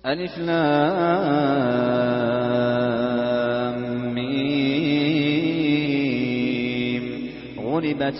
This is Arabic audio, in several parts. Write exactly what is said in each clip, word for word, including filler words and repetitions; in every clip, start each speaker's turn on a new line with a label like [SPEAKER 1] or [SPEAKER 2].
[SPEAKER 1] ألف لام ميم. غلبت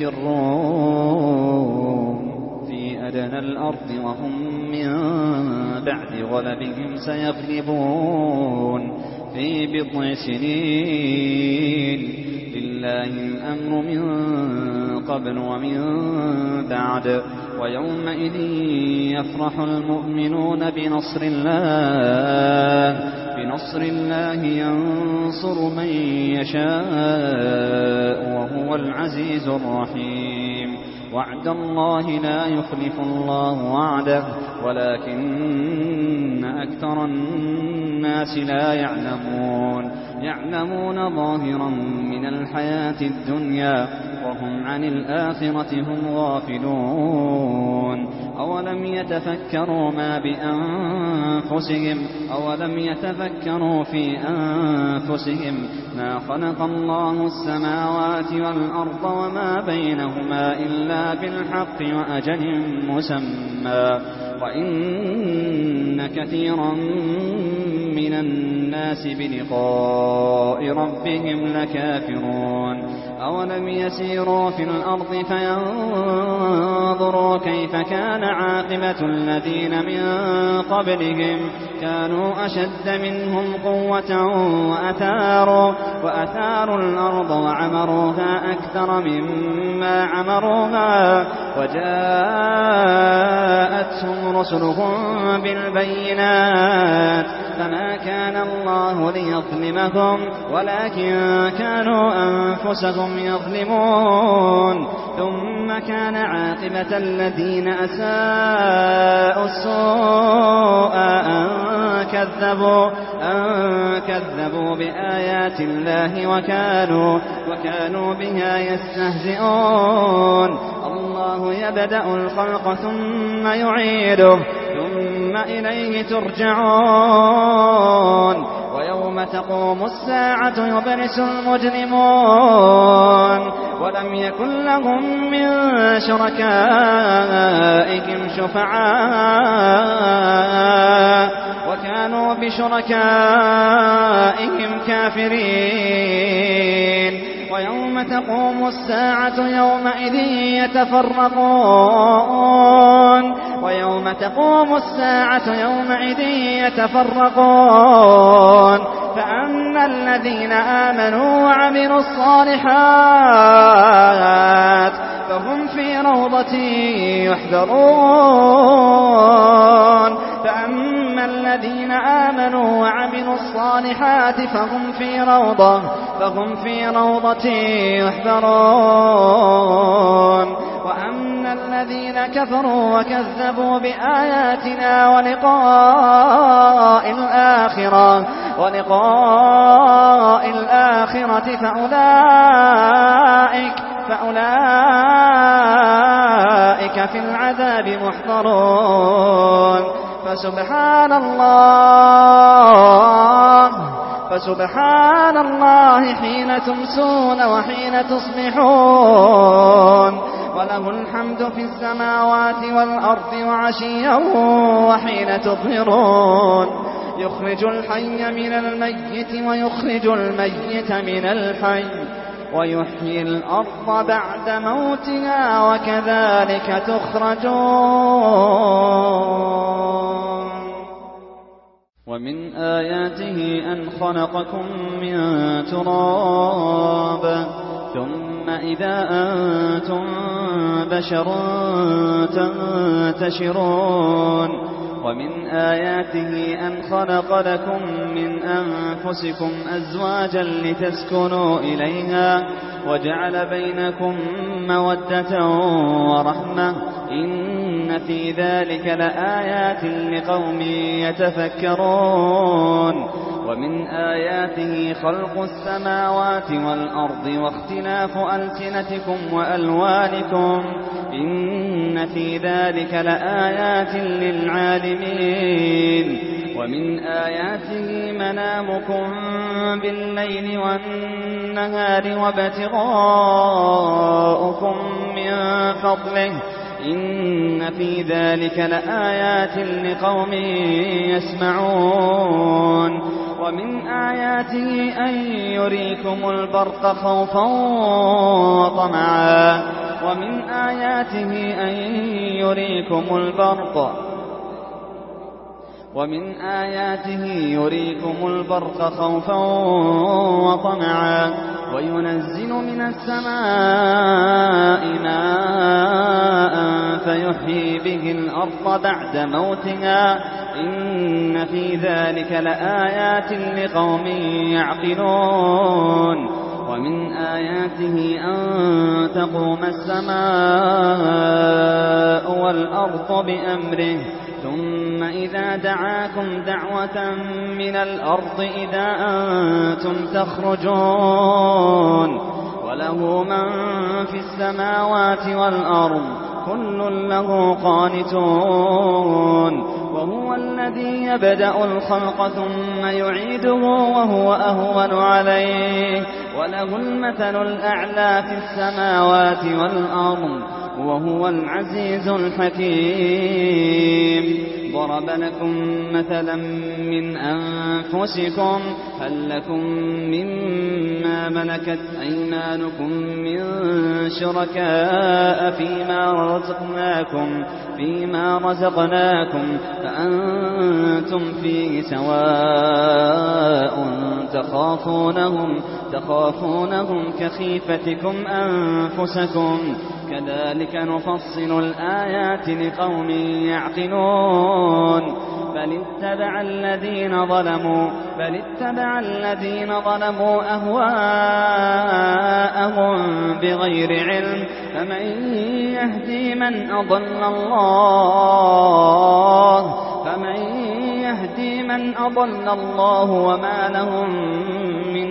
[SPEAKER 1] الروم في أدنى الأرض وهم من بعد غلبهم سيغلبون في بضع سنين. لله الأمر من قبل ومن بعد. ويومئذ يفرح المؤمنون بنصر الله بنصر الله ينصر من يشاء وهو العزيز الرحيم. وعد الله لا يخلف الله وعده ولكن أكثر الناس لا يعلمون. يعلمون ظاهرا من الحياة الدنيا وهم عن الآخرة هم غافلون. أولم يتفكروا ما بأنفسهم أولم يتفكروا في أنفسهم ما خلق الله السماوات والأرض وما بينهما إلا بالحق وأجل مسمى وإن كثيرا من الناس بلقاء ربهم لكافرون. أولم يسيروا في الأرض فينظروا كيف كان عاقبة الذين من قبلهم كانوا أشد منهم قوة وأثاروا, وأثاروا الأرض وعمروها أكثر مما عمروها وجاءتهم رسلهم بالبينات فما كان الله ليظلمهم ولكن كانوا أنفسهم يظلمون. ثم كان عاقبة الذين أساءوا السوء أن كذبوا, أن كذبوا بآيات الله وكانوا, وكانوا بها يستهزئون. الله يبدأ الخلق ثم يعيده ثم إليه ترجعون. ويوم تقوم الساعة يبرس المجرمون ولم يكن لهم من شركائهم شفعاء وكانوا بشركائهم كافرين. ويوم تقوم الساعة يومئذ يتفرقون ويوم تقوم الساعة يومئذ يتفرقون فأما الذين آمنوا وعملوا الصالحات فهم في روضة يحذرون فأما الذين آمنوا وعملوا الصالحات فهم في روضة فهم في روضة يحذرون. وأما الذين كفروا وكذبوا بآياتنا ولقاء الآخرة ولقاء الآخرة فأولئك فأولئك في العذاب محضرون. فسبحان الله فسبحان الله حين تمسون وحين تصبحون وله الحمد في السماوات والأرض وعشيا وحين تظهرون. يخرج الحي من الميت ويخرج الميت من الحي ويحيي الأرض بعد موتها وكذلك تخرجون. ومن آياته أن خلقكم من تراب ثم إذا أنتم بشر تنتشرون. ومن آياته أن خلق لكم من أنفسكم أزواجا لتسكنوا إليها وجعل بينكم مودة ورحمة إن في ذلك لآيات لقوم يتفكرون. ومن آياته خلق السماوات والأرض واختلاف ألسنتكم وألوانكم إن في ذلك لآيات للعالمين. ومن آياته منامكم بالليل والنهار وابتغاؤكم من فضله إن في ذلك لآيات لقوم يسمعون ومن آياته أن يريكم البرق خوفا وطمعا ومن آياته أن يريكم البرق ومن آياته يريكم البرق خوفا وطمعا وينزل من السماء ماء فيحيي به الأرض بعد موتها إن في ذلك لآيات لقوم يعقلون ومن آياته أن تقوم السماء والأرض بأمره ثم إذا دعاكم دعوة من الأرض إذا أنتم تخرجون وله من في السماوات والأرض كل له قانتون وهو الذي يبدأ الخلق ثم يعيده وهو أهون عليه وله المثل الأعلى في السماوات والأرض وهو العزيز الحكيم ضرب لكم مثلا من أنفسكم هل لكم مما ملكت أيمانكم من شركاء فيما رزقناكم فيما رزقناكم فأنتم فيه سواء تخافونهم تخافونهم كخيفتكم أنفسكم كذلك نفصل الآيات لقوم يعقلون بل اتبع الذين ظلموا بل اتبع الذين ظلموا أهواءهم بغير علم فمن يهدي من أضل الله فمن يهدي من أضل الله وما لهم من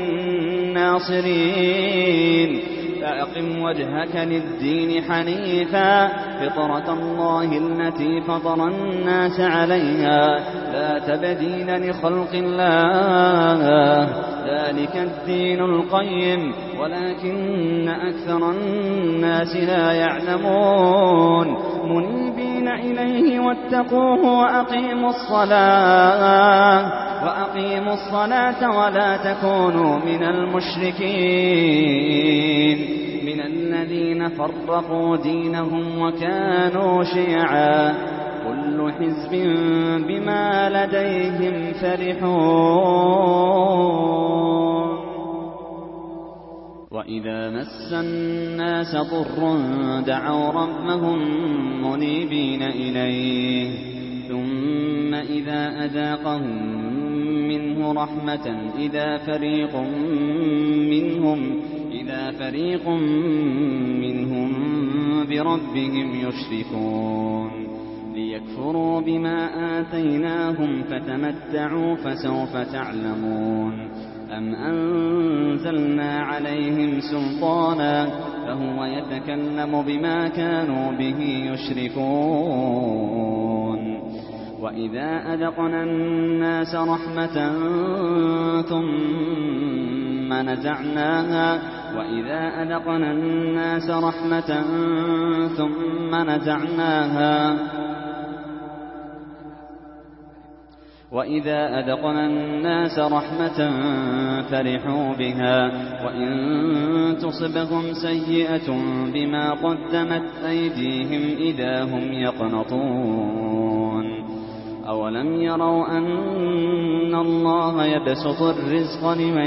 [SPEAKER 1] ناصرين فأقم وجهك للدين حنيفا فطرة الله التي فطر الناس عليها لا تبديل لخلق الله ذلك الدين القيم ولكن أكثر الناس لا يعلمون منيبين إليه واتقوه وأقيموا الصلاة وأقيموا الصلاة ولا تكونوا من المشركين من الذين فرقوا دينهم وكانوا شيعا كل حزب بما لديهم فرحون وإذا مس الناس ضر دعوا ربهم منيبين إليه ثم إذا أذاقهم منه رحمة إذا فريق منهم إذا فريق منهم بربهم يشركون ليكفروا بما آتيناهم فتمتعوا فسوف تعلمون أم أنزلنا عليهم سلطانا فهو يتكلم بما كانوا به يشركون وإذا أذقنا الناس رحمة ثم نزعناها وإذا أذقنا الناس رحمة ثم نزعناها وإذا أذقنا الناس رحمة فرحوا بها وإن تصبهم سيئة بما قدمت أيديهم إذا هم يقنطون أولم يروا أن الله يبسط الرزق لمن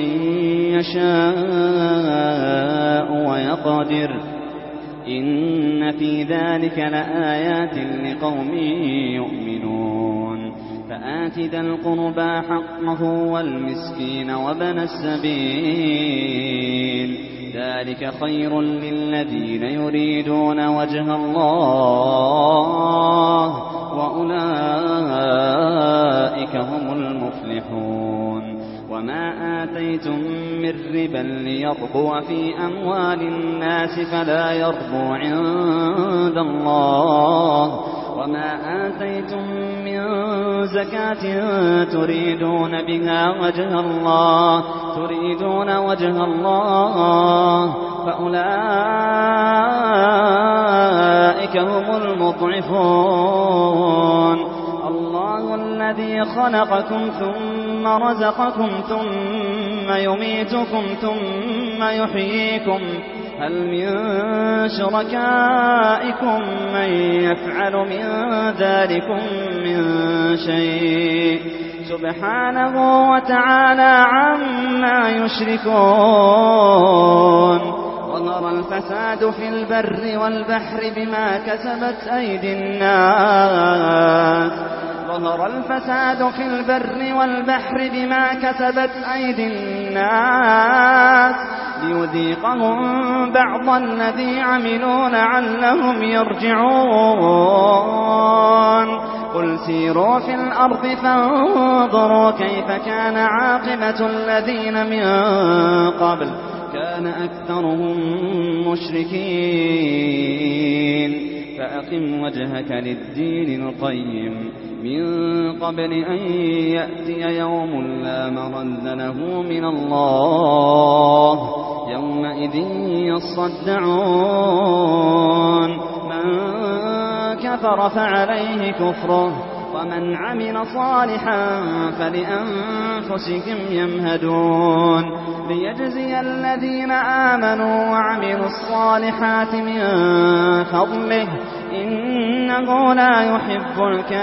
[SPEAKER 1] يشاء ويقدر إن في ذلك لآيات لقوم يؤمنون فآت ذا القربى حقه والمسكين وابن السبيل ذلك خير للذين يريدون وجه الله وأولئك هم المفلحون وما آتيتم من ربا ليربو في أموال الناس فلا يربو عند الله وما آتيتم من زكاة تريدون بها وجه الله تريدون وجه الله فأولئك هم المضعفون. الله الذي خلقكم ثم رزقكم ثم يميتكم ثم يحييكم هل من شركائكم من يفعل من ذلكم من شيء سبحانه وتعالى عما يشركون. ظهر الفساد في البر والبحر بما كسبت أيدي الناس ظهر الفساد في البر والبحر بما كسبت أيدي الناس ليذيقهم بعض الذي عملوا لعلهم يرجعون. قل سيروا في الأرض فانظروا كيف كان عاقبة الذين من قبل كان أكثرهم مشركين. فأقم وجهك للدين القيم من قبل أن يأتي يوم لا مرد له من الله يومئذ يصدعون. من كفر فعليه كفره ومن عمل صالحا فلأنفسهم يمهدون ليجزي الذين آمنوا وعملوا الصالحات من فضله إنه لا يحب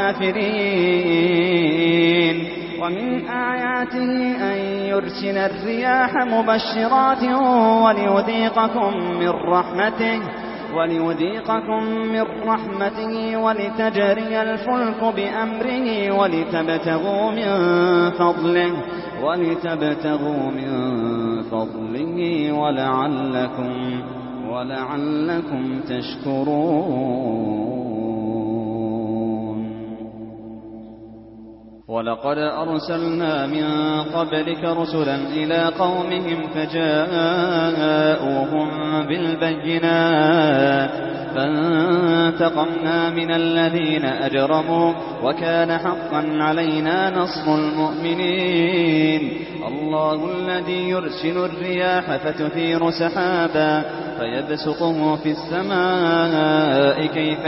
[SPEAKER 1] الكافرين. ومن آياته أن يرسل الرياح مبشرات وليذيقكم من رحمته وليذيقكم من رحمته ولتجري الفلك بأمره ولتبتغوا من فضله ولتبتغوا من فضله ولعلكم ولعلكم تشكرون. ولقد أرسلنا من قبلك رسلا إلى قومهم فجاءوهم بالبينات فانتقمنا من الذين أجرموا وكان حقا علينا نصر المؤمنين. الله الذي يرسل الرياح فتثير سحابا فيبسطه في السماء كيف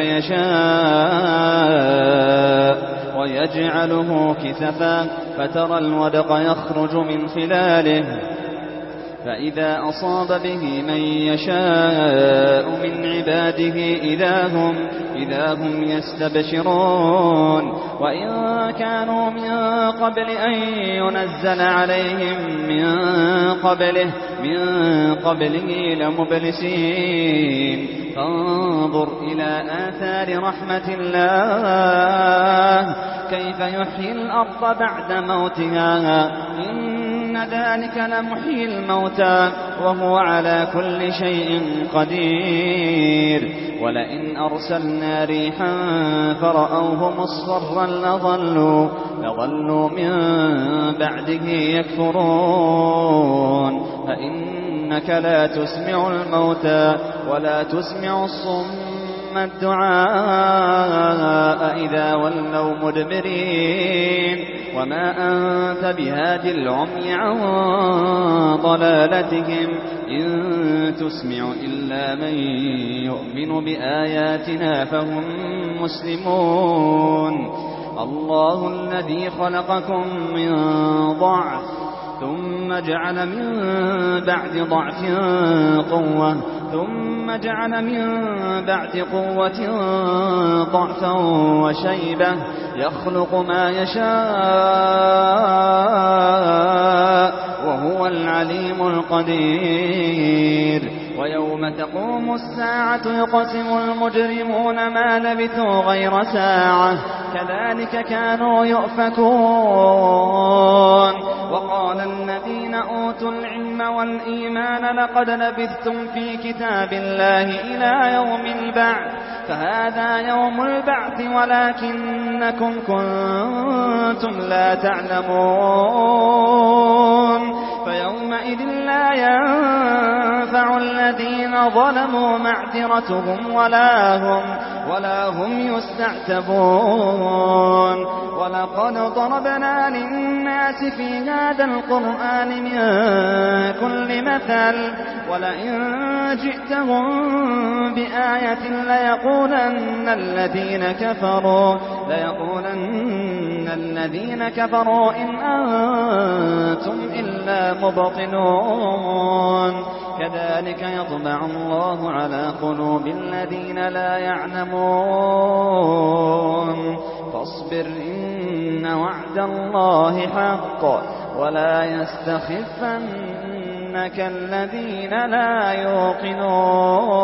[SPEAKER 1] يشاء ويجعله كسفا فترى الودق يخرج من خلاله فإذا أصاب به من يشاء من عباده إذا هم, إذا هم يستبشرون. وإن كانوا من قبل أن ينزل عليهم من قبله, من قبله لمبلسين. فانظر إلى آثار رحمة الله كيف يحيي الأرض بعد موتها إن ذلك لمحيي الموتى وهو على كل شيء قدير. ولئن أرسلنا ريحا فرأوه مصفرا لظلوا, لظلوا من بعده يكفرون. فإنك لا تسمع الموتى ولا تسمع الصم الدعاء إذا ولوا مدبرين. وما أنت بهادي العمي عن ضلالتهم إن تسمع إلا من يؤمن بآياتنا فهم مسلمون. الله الذي خلقكم من ضعف ثم جعل من بعد ضعف قوة ثم جعل من بعد قوة ضعفا وشيبة يخلق ما يشاء وهو العليم القدير. ويوم تقوم الساعة يقسم المجرمون ما لبثوا غير ساعة كذلك كانوا يؤفكون. وقال الذين أوتوا العلم والإيمان لقد لبثتم في كتاب الله إلى يوم البعث فهذا يوم البعث ولكنكم كنتم لا تعلمون. فيومئذ لا ينفع الذين ظلموا معذرتهم ولا هم, ولا هم يستعتبون ولقد ضربنا للناس في هذا القرآن من كل مثل ولئن جئتهم بآية ليقولن الذين كفروا ليقولن الذين كفروا إن أنتم إلا مبطلون كذلك يطبع الله على قلوب الذين لا يعلمون فاصبر إن وعد الله حق ولا يستخفنك الذين لا يوقنون